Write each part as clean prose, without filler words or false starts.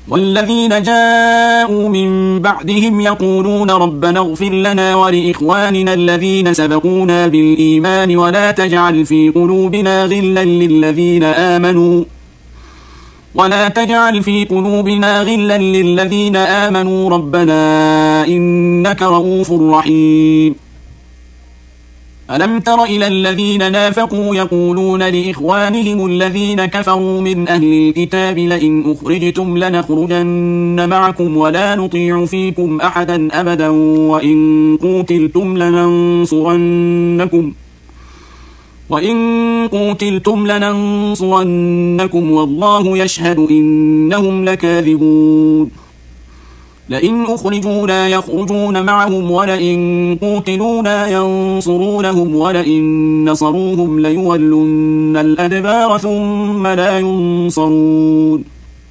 والذين جاءوا من بعدهم يقولون ربنا اغفر لنا ولإخواننا الذين سبقونا بالإيمان ولا تجعل في قلوبنا غلا للذين آمنوا ربنا إنك رؤوف رحيم. ألم تر إلى الذين نافقوا يقولون لإخوانهم الذين كفروا من أهل الكتاب لئن أخرجتم لنخرجن معكم ولا نطيع فيكم أحدا أبدا وإن قوتلتم لننصرنكم والله يشهد إنهم لكاذبون. لئن أخرجوا لا يخرجون معهم ولئن قوتلوا لا ينصرونهم ولئن نصروهم ليولن الأدبار ثم لا ينصرون.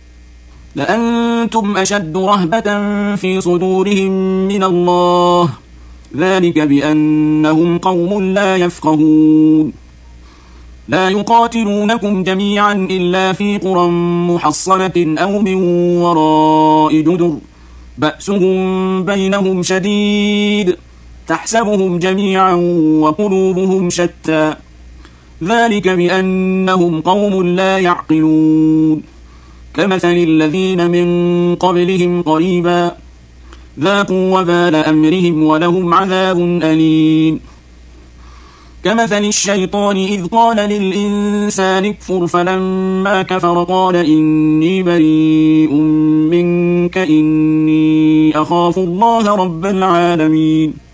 لأنتم أشد رهبة في صدورهم من الله ذلك بأنهم قوم لا يفقهون. لا يقاتلونكم جميعا إلا في قرى محصنة أو من وراء جدر بأسهم بينهم شديد تحسبهم جميعا وقلوبهم شتى ذلك بأنهم قوم لا يعقلون. كمثل الذين من قبلهم قريبا ذاقوا وبال أمرهم ولهم عذاب أليم. كمثل الشيطان إذ قال للإنسان اكفر فلما كفر قال إني بريء منك إني أخاف الله رب العالمين.